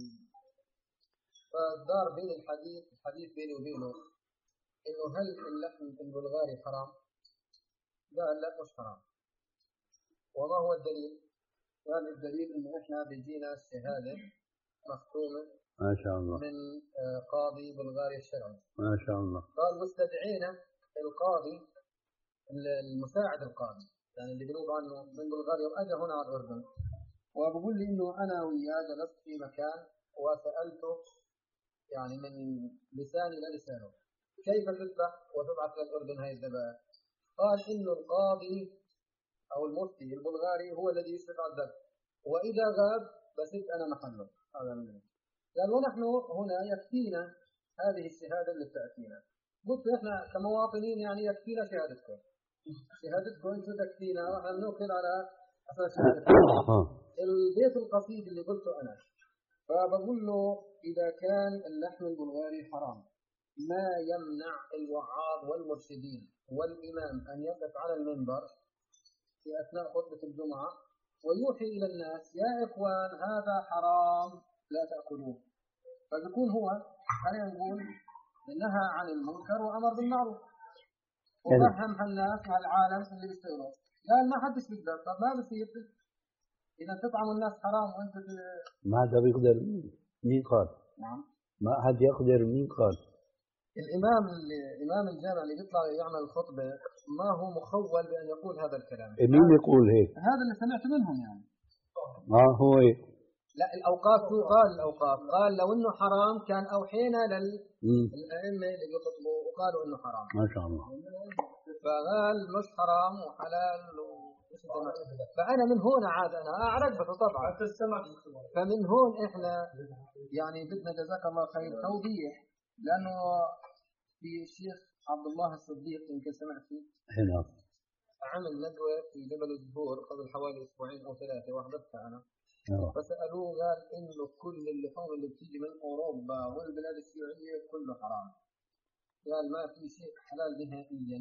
فدار بين الحديث الحديث بيني وبينه إنه هل اللحم البلغاري حرام؟ قال لا مش حرام. وما هو الدليل؟ قال الدليل إنه إحنا بيجينا شهادة مختومة ما شاء الله من قاضي بلغاري الشرعي. ما شاء الله. قال واستدعينا القاضي المساعد القاضي يعني اللي بنوب عنه من بلغاريا وأجا هنا على الأردن، وبقول لي إنه أنا وياه جلست في مكان وسألته يعني من لساني للسانه كيف تذبح وتبعث للأردن هاي الذبائح؟ قال إنه القاضي أو المفتي البلغاري هو الذي يشرف على الذبح، وإذا غاب بسد أنا محله. هذا منه. قال ونحن هنا يكفينا هذه الشهادة اللي بتأتينا. قلت إحنا كمواطنين يعني يكفينا شهادتكم، شهادتكم أنتم تكفينا ونحن نوكل على أساس شهادتكم. البيت القصيد اللي قلته أنا، فبقول له إذا كان اللحم البلغاري حرام ما يمنع الوعاظ والمرشدين والإمام أن يقف على المنبر في أثناء خطبة الجمعة ويوحي إلى الناس يا إخوان هذا حرام لا تأكلوه، فبيكون هو خلينا نقول نهى عن المنكر وأمر بالمعروف وفهم هالناس وهالعالم اللي بيشتغلوا. قال ما حدش بيقدر، طب ما بصير إذا تطعم الناس حرام وأنت ب... ما حدا بيقدر. مين قال؟ نعم ما حد يقدر. مين قال؟ الإمام الإمام الجامع اللي بيطلع يعمل الخطبة ما هو مخول بأن يقول هذا الكلام. مين يقول هيك؟ هذا اللي سمعت منهم يعني. اه هو هيك. لا الأوقاف هو قال الأوقاف قال لو إنه حرام كان أوحينا للأئمة اللي بيخطبوا وقالوا إنه حرام. ما شاء الله. فقال مش حرام وحلال و... فأنا من هون عاد أنا أعرف طبعا. فمن هون إحنا يعني بدنا جزاك الله خير توضيح، لأنه في الشيخ عبد الله الصديق يمكن سمعت فيه هنا عمل ندوة في جبل الزهور قبل حوالي أسبوعين أو ثلاثة وحضرتها أنا. أوه. فسألوه قال إنه كل اللحوم اللي بتيجي من أوروبا والبلاد الشيوعية كله حرام. قال ما في شيء حلال نهائيا.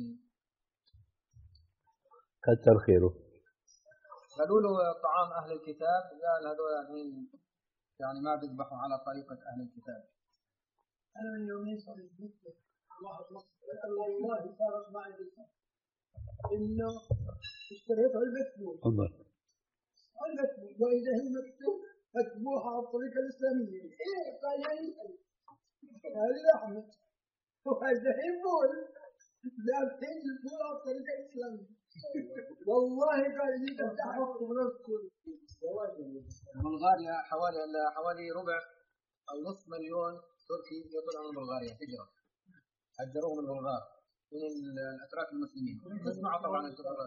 كتر خيره. قالوا له طعام أهل الكتاب قال هذول يعني يعني ما بيذبحوا على طريقة أهل الكتاب. أنا من يومين صار يذكر الله الله والله صارت معي بالصبر إنه اشتريت علبة فول. تفضل. علبة فول وإذا هي مكتوب مكتوبها على الطريقة الإسلامية. إيه قال يعني هذه لحمة وهذا هي فول لكن الفول على الطريقة الإسلامية. والله قال لي أنت حط بنفسك. بلغاريا حوالي حوالي ربع أو نصف مليون تركي يطلع من بلغاريا هجرة، هجروه من بلغار من الأتراك المسلمين. تسمعوا طبعا التفاصيل.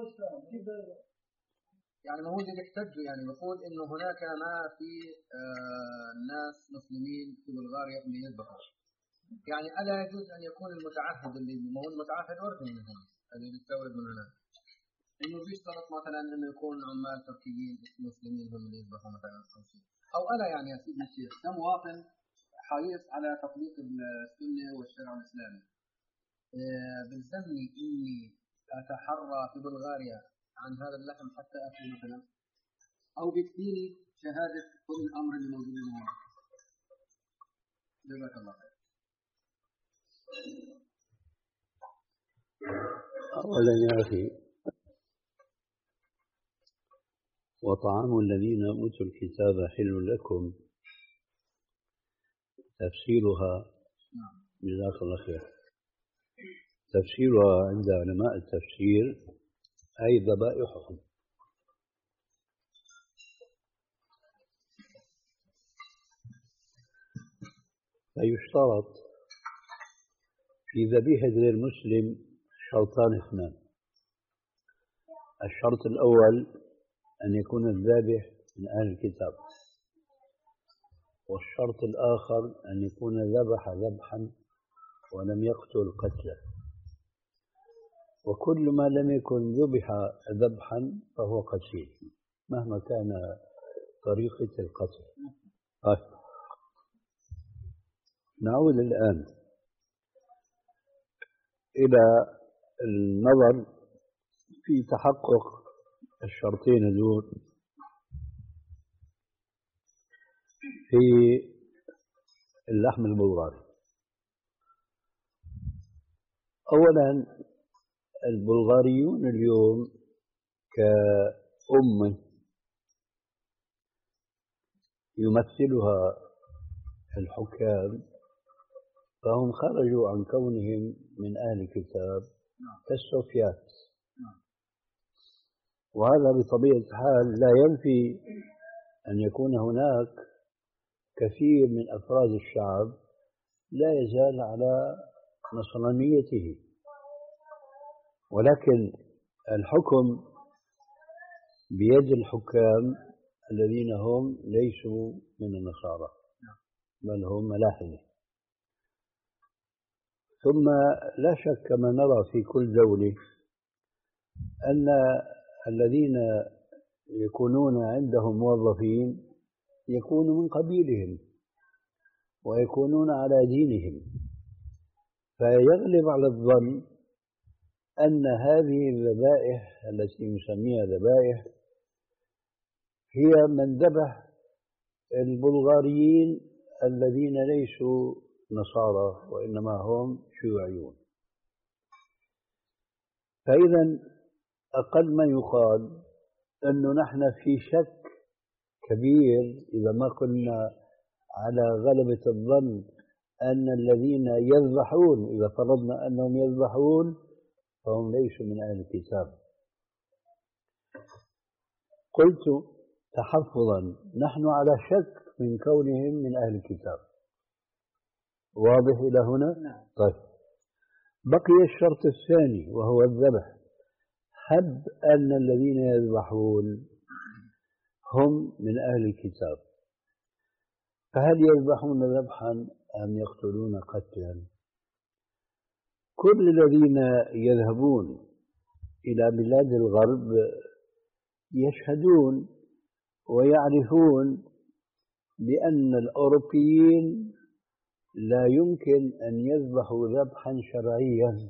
يعني ما هو اللي بيحتجوا يعني بيقول إنه هناك ما في آه ناس مسلمين في بلغاريا اللي يذبحوا. يعني ألا يجوز أن يكون المتعهد اللي ما هو المتعهد أردني منهم اللي بيستورد من هناك إنه بيشترط مثلا إنه يكون عمال تركيين مسلمين هم اللي يذبحوا مثلا أو شيء. أو أنا يعني يا سيدي الشيخ كمواطن حريص على تطبيق السنة والشرع الإسلامي بلزمني إني أتحرى في بلغاريا عن هذا اللحم حتى أكل مثلا، أو بكفيني شهادة كل الأمر اللي موجود هنا. جزاك الله خير. أولا يا أخي وطعام الذين أوتوا الكتاب حل لكم تفسيرها جزاك الله خير. تفسيرها عند علماء التفسير أي ذبائحهم. فيشترط في ذبيحة غير مسلم شرطان اثنان. الشرط الأول أن يكون الذابح من أهل الكتاب، والشرط الآخر أن يكون ذبح ذبحا ولم يقتل قتلا. وكل ما لم يكن ذبح ذبحا فهو قتيل مهما كان طريقة القتل. طيب نعود الآن إلى النظر في تحقق الشرطين دول في اللحم البلغاري. أولا البلغاريون اليوم كأمة يمثلها الحكام فهم خرجوا عن كونهم من أهل الكتاب كالسوفيات، وهذا بطبيعة الحال لا ينفي أن يكون هناك كثير من أفراد الشعب لا يزال على نصرانيته، ولكن الحكم بيد الحكام الذين هم ليسوا من النصارى بل هم ملاحدة. ثم لا شك ما نرى في كل دولة أن الذين يكونون عندهم موظفين يكونوا من قبيلهم ويكونون على دينهم، فيغلب على الظن أن هذه الذبائح التي نسميها ذبائح هي من ذبح البلغاريين الذين ليسوا نصارى وإنما هم شيوعيون. فإذا أقل ما يقال أنه نحن في شك كبير إذا ما كنا على غلبة الظن أن الذين يذبحون، إذا فرضنا أنهم يذبحون، فهم ليسوا من أهل الكتاب. قلت تحفظا نحن على شك من كونهم من أهل الكتاب. واضح إلى هنا؟ طيب، بقي الشرط الثاني وهو الذبح. هب أن الذين يذبحون هم من أهل الكتاب، فهل يذبحون ذبحا أم يقتلون قتلا؟ كل الذين يذهبون إلى بلاد الغرب يشهدون ويعرفون بأن الأوروبيين لا يمكن أن يذبحوا ذبحا شرعيا،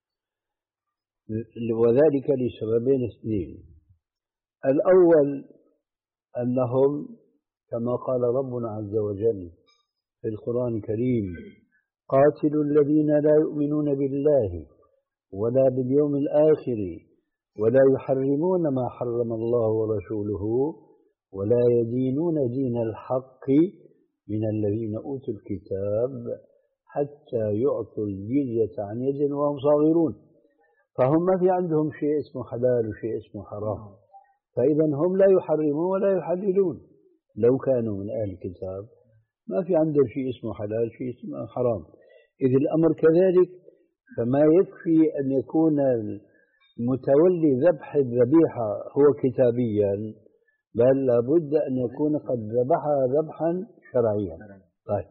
وذلك لسببين اثنين. الأول أنهم كما قال ربنا عز وجل في القرآن الكريم: قاتلوا الذين لا يؤمنون بالله ولا باليوم الآخر ولا يحرمون ما حرم الله ورسوله ولا يدينون دين الحق من الذين أوتوا الكتاب حتى يعطوا الجزية عن يد وهم صاغرون. فهم ما في عندهم شيء اسمه حلال وشيء اسمه حرام، فإذا هم لا يحرمون ولا يحللون. لو كانوا من أهل الكتاب ما في عندهم شيء اسمه حلال شيء اسمه حرام. إذ الأمر كذلك فما يكفي أن يكون متولي ذبح الذبيحة هو كتابيا، بل لابد أن يكون قد ذبحها ذبحا شرعيا. طيب،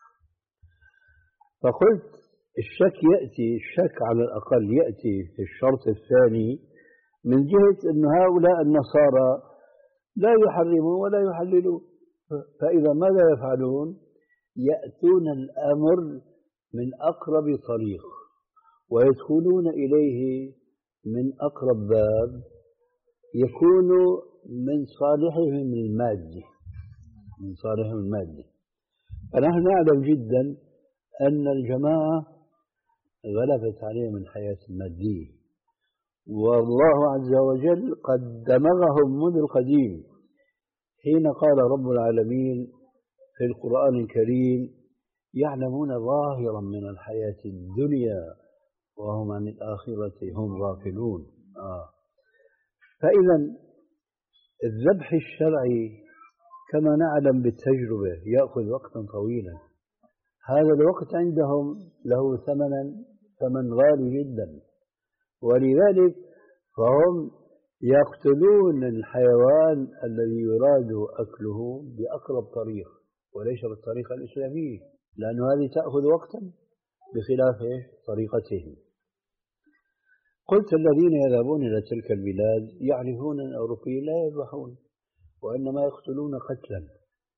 فقلت الشك يأتي، الشك على الأقل يأتي في الشرط الثاني من جهة أن هؤلاء النصارى لا يحرمون ولا يحللون، فإذا ماذا يفعلون؟ يأتون الأمر من أقرب طريق ويدخلون إليه من أقرب باب يكون من صالحهم المادي، من صالحهم المادي. فنحن نعلم جدا أن الجماعة غلبت عليهم الحياة المادية، والله عز وجل قد دمغهم منذ القديم حين قال رب العالمين في القرآن الكريم: يعلمون ظاهرا من الحياة الدنيا وهم عن الآخرة هم غافلون. آه. فإذا الذبح الشرعي كما نعلم بالتجربة يأخذ وقتا طويلا. هذا الوقت عندهم له ثمنا ثمن غالي جدا، ولذلك فهم يقتلون الحيوان الذي يراد أكله بأقرب طريق وليس بالطريقة الإسلامية، لأن هذه تأخذ وقتا بخلاف طريقتهم. قلت الذين يذهبون إلى تلك البلاد يعرفون أن الأوروبيين لا يذبحون وإنما يقتلون قتلا.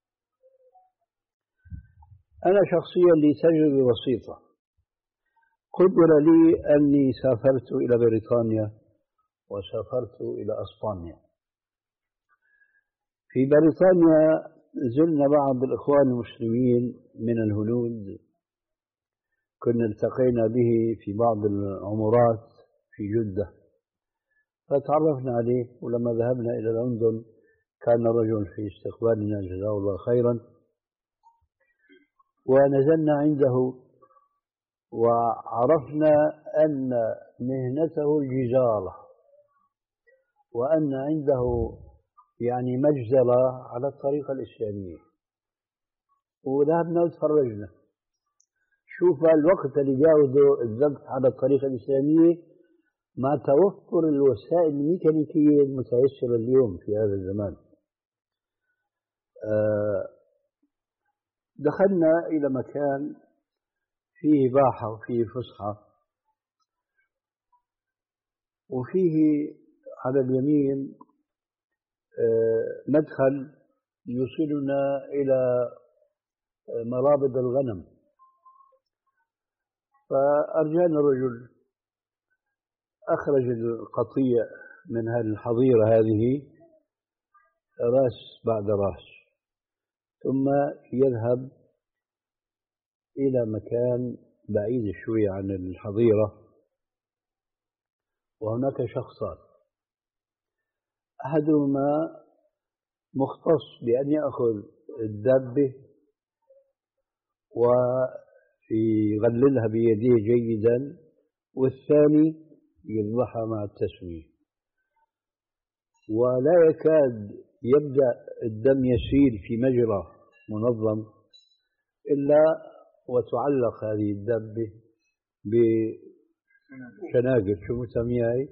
أنا شخصيا لي تجربة بسيطة. قدر لي أني سافرت إلى بريطانيا وسافرت إلى أسبانيا. في بريطانيا زلنا بعض الإخوان المسلمين من الهنود، كنا التقينا به في بعض العمرات في جدة فتعرفنا عليه، ولما ذهبنا إلى لندن كان رجل في استقبالنا جزاه الله خيرا، ونزلنا عنده وعرفنا أن مهنته الجزارة وأن عنده يعني مجزرة على الطريقة الإسلامية، وذهبنا وتفرجنا. شوف الوقت اللي جاوزه الذبح على الطريقة الإسلامية مع توفر الوسائل الميكانيكية المتيسرة اليوم في هذا الزمان. دخلنا إلى مكان فيه باحة وفيه فسحة، وفيه على اليمين مدخل يوصلنا إلى مرابض الغنم، فأرجانا الرجل أخرج القطيع من هذه الحظيرة هذه راس بعد راس، ثم يذهب إلى مكان بعيد شوي عن الحظيرة، وهناك شخصان، أحدهما مختص بأن يأخذ الدابة ويغللها بيديه جيدا، والثاني يذبحها مع التسوية، ولا يكاد يبدأ الدم يسيل في مجرى منظم إلا وتعلق هذه الدابة بشناقر، شو مسميها هي؟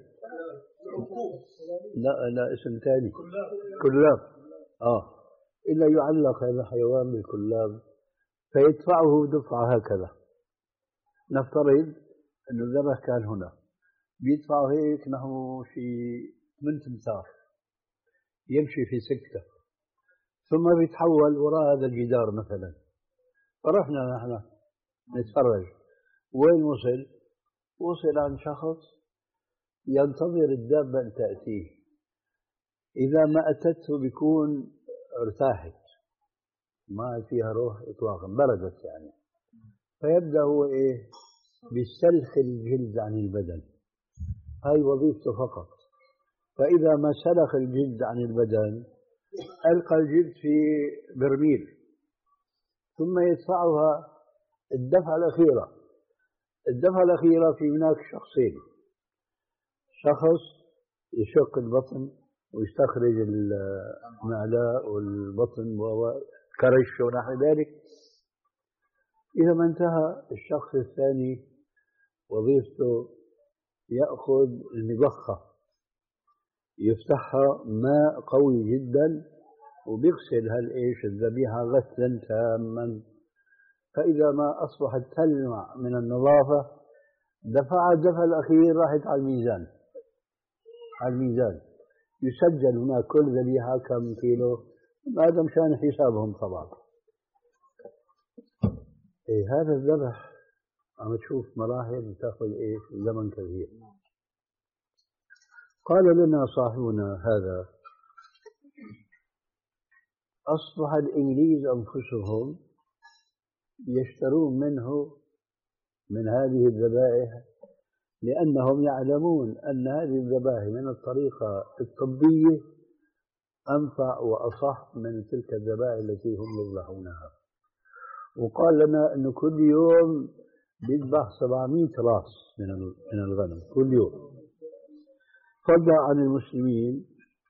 لا لا اسم ثاني، كلاب. آه إلا يعلق هذا الحيوان بالكلاب فيدفعه دفعة هكذا. نفترض أن الذبح كان هنا، بيدفعه هيك نحو شيء ثمانية أمتار، يمشي في سكة، ثم بيتحول وراء هذا الجدار مثلا. فرحنا نحن نتفرج، وين وصل؟ وصل عن شخص ينتظر الدابة أن تأتيه، إذا ما أتته بيكون ارتاحت، ما فيها روح إطلاقا، بردت يعني. فيبدأ هو إيه؟ بسلخ الجلد عن البدن، هاي وظيفته فقط. فإذا ما سلخ الجلد عن البدن ألقى الجلد في برميل، ثم يدفعها الدفعة الأخيرة. الدفعة الأخيرة في هناك شخصين، شخص يشق البطن ويستخرج المعدة والبطن وكرش ونحو ذلك. إذا ما انتهى الشخص الثاني وظيفته يأخذ المضخة، يفتحها ماء قوي جدا وبيغسل هالإيش الذبيحة غسلا تاما، فإذا ما أصبحت تلمع من النظافة دفع الدفع الأخير راحت على الميزان. على الميزان يسجل هناك كل ذبيحة كم كيلو، هذا مشان حسابهم طبعا. إيه هذا الذبح عم تشوف مراحل تأخذ إيش زمن كثير. قال لنا صاحبنا هذا: أصبح الإنجليز أنفسهم يشترون منه من هذه الذبائح، لأنهم يعلمون أن هذه الذبائح من الطريقة الطبية أنفع وأصح من تلك الذبائح التي هم يذبحونها. وقال لنا أنه كل يوم بيذبح سبعمائة راس من الغنم كل يوم، فضلا عن المسلمين.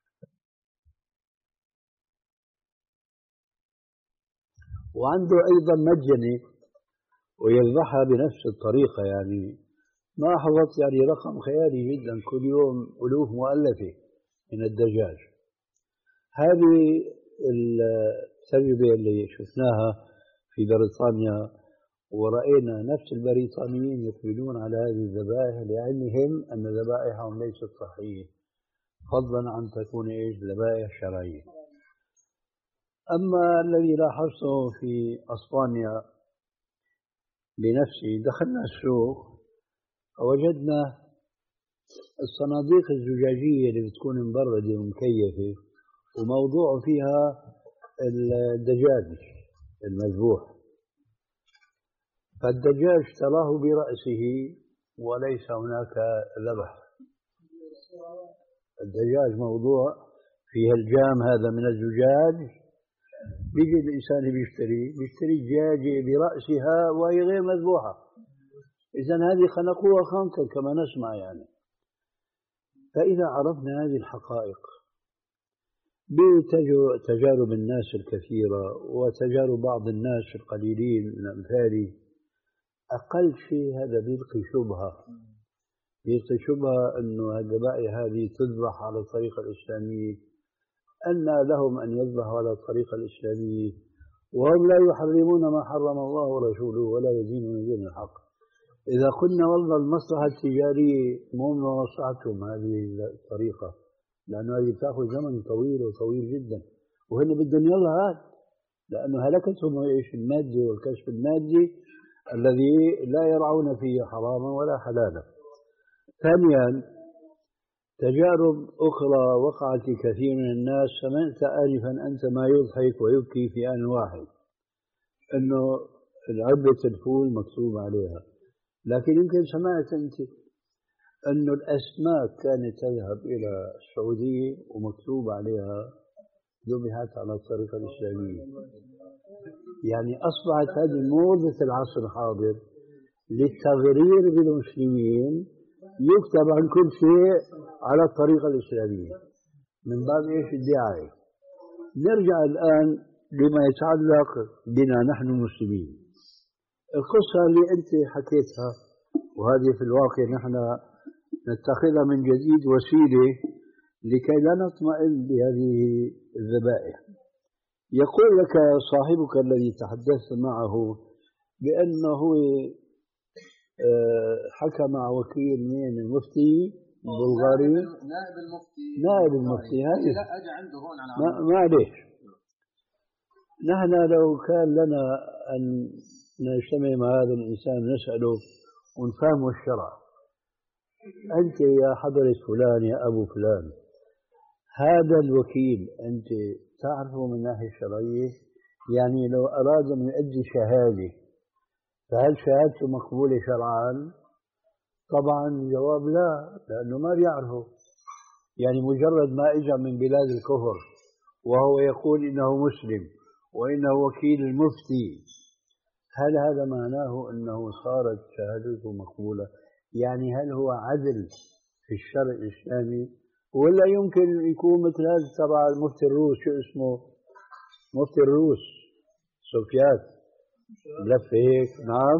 وعنده أيضا مجنة ويذبحها بنفس الطريقة، يعني ما حفظت يعني رقم خيالي جدا، كل يوم ألوف مؤلفة من الدجاج. هذه التجربة اللي شفناها في بريطانيا، ورأينا نفس البريطانيين يقبلون على هذه الذبائح لعلمهم أن ذبائحهم ليست صحية، فضلا عن تكون إيش ذبائح شرعية. أما الذي لاحظته في أسبانيا بنفسي، دخلنا السوق ووجدنا الصناديق الزجاجية اللي بتكون مبردة ومكيفة وموضوع فيها الدجاج المذبوح، فالدجاج تراه برأسه وليس هناك ذبح. الدجاج موضوع فيه الجام هذا من الزجاج، بيجي الإنسان بيشتري بيشتري دجاجة برأسها وهي غير مذبوحة، إذن هذه خنقوها خنقا كما نسمع يعني. فإذا عرفنا هذه الحقائق بتجارب الناس الكثيرة وتجارب بعض الناس القليلين من أمثالي، أقل شيء هذا بيلقي شبهة يلقي شبهة أنه الذبائح هذه تذبح على الطريقة الإسلامية، أن لهم أن يذبحوا على الطريقة الإسلامية وهم لا يحرمون ما حرم الله ورسوله ولا يدينون دين الحق. إذا قلنا والله المصلحة التجارية مو من مصلحتهم هذه الطريقة، لأنه هذه تأخذ زمن طويل وطويل جدا، وهن بدهم يلا هاد، لأنه هلكتهم إيش المادة والكسب المادي الذي لا يرعون فيه حراما ولا حلالا. ثانيا، تجارب أخرى وقعت لكثير من الناس، سمعت آنفا أنت ما يضحك ويبكي في آن واحد، أنه علبة الفول مكتوب عليها، لكن يمكن سمعت أنت أنه الأسماك كانت تذهب إلى السعودية ومكتوب عليها ذبحت على الطريقة الإسلامية. يعني أصبحت هذه موضة العصر الحاضر للتغرير بالمسلمين، يكتب عن كل شيء على الطريقة الإسلامية من باب إيش؟ الدعاية. نرجع الآن لما يتعلق بنا نحن المسلمين. القصة اللي أنت حكيتها، وهذه في الواقع نحن نتخذها من جديد وسيلة لكي لا نطمئن بهذه الذبائح. يقول لك صاحبك الذي تحدثت معه بأنه حكى مع وكيل من المفتي البلغاري، نائب المفتي نائب المفتي هذه لا أجي عنده هون على ما معليش. نحن لو كان لنا أن نجتمع مع هذا الإنسان نسأله ونفهمه الشرع، أنت يا حضرة فلان يا أبو فلان، هذا الوكيل أنت تعرفه من الناحية الشرعية؟ يعني لو أراد أن يؤدي شهادة فهل شهادته مقبولة شرعا؟ طبعا الجواب لا، لأنه ما بيعرفه. يعني مجرد ما إجا من بلاد الكفر وهو يقول إنه مسلم وإنه وكيل المفتي، هل هذا معناه أنه صارت شهادته مقبولة؟ يعني هل هو عدل في الشرع الإسلامي؟ ولا يمكن يكون مثل هذا تبع المفتي الروس، شو اسمه؟ مفتي الروس سوفيات لف هيك. نعم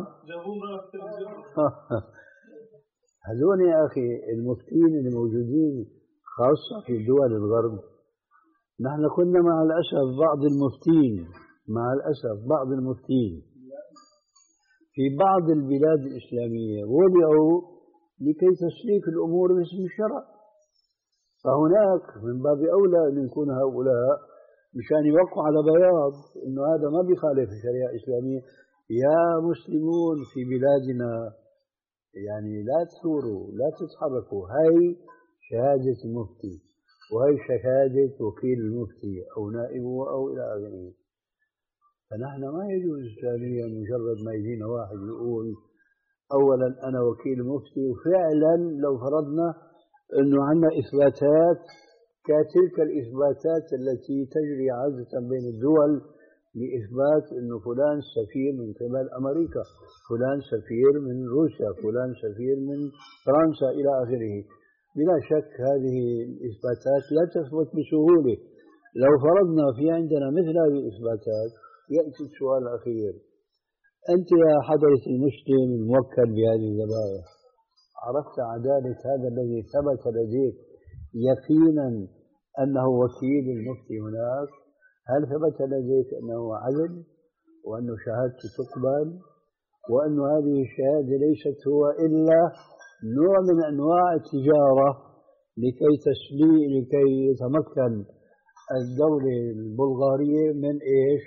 هذول يا أخي المفتين اللي موجودين خاصة في دول الغرب. نحن كنا مع الأسف بعض المفتين مع الأسف بعض المفتين في بعض البلاد الإسلامية وضعوا لكي تسليك الأمور باسم الشرع، فهناك من باب أولى أن يكون هؤلاء مشان يوقعوا على بياض إنه هذا ما بيخالف الشريعة الإسلامية. يا مسلمون في بلادنا يعني لا تثوروا لا تتحركوا، هاي شهادة المفتي وهي شهادة وكيل المفتي أو نائبه أو إلى آخره. فنحن ما يجوز إسلاميا مجرد ما يجينا واحد يقول أولا أنا وكيل مفتي، وفعلا لو فرضنا أنه عندنا إثباتات كتلك الإثباتات التي تجري عادة بين الدول لإثبات أنه فلان سفير من قبل أمريكا، فلان سفير من روسيا، فلان سفير من فرنسا إلى آخره. بلا شك هذه الإثباتات لا تثبت بسهولة. لو فرضنا في عندنا مثل هذه الإثباتات يأتي السؤال الأخير، أنت يا حضرة المسلم الموكل بهذه الذبائح عرفت عدالة هذا الذي ثبت لديك يقينا أنه وكيل المفتي هناك؟ هل ثبت لديك أنه عدل وأنه شهادته تقبل وأن هذه الشهادة ليست هو إلا نوع من أنواع التجارة لكي تسلي لكي يتمكن الدولة البلغارية من إيش؟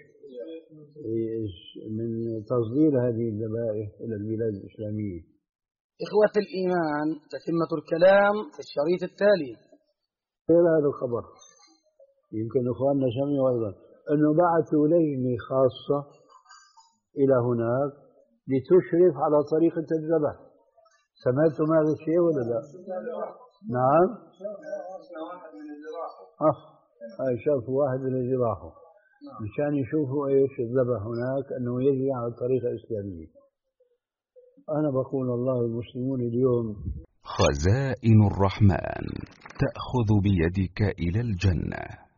من تصدير هذه الذبائح إلى البلاد الإسلامية؟ إخوة الإيمان، تتمة الكلام في الشريط التالي. غير هذا الخبر يمكن إخواننا سمعوا أيضا أنه بعثوا لجنة خاصة إلى هناك لتشرف على طريقة الذبح. سمعتم هذا الشيء ولا لا؟ نعم. آه هاي شافوا واحد من جراحه مشان يشوفوا ايش الذبح هناك انه يجري على الطريقة الإسلامية. أنا بقول الله المسلمون اليوم خزائن الرحمن تأخذ بيدك إلى الجنة.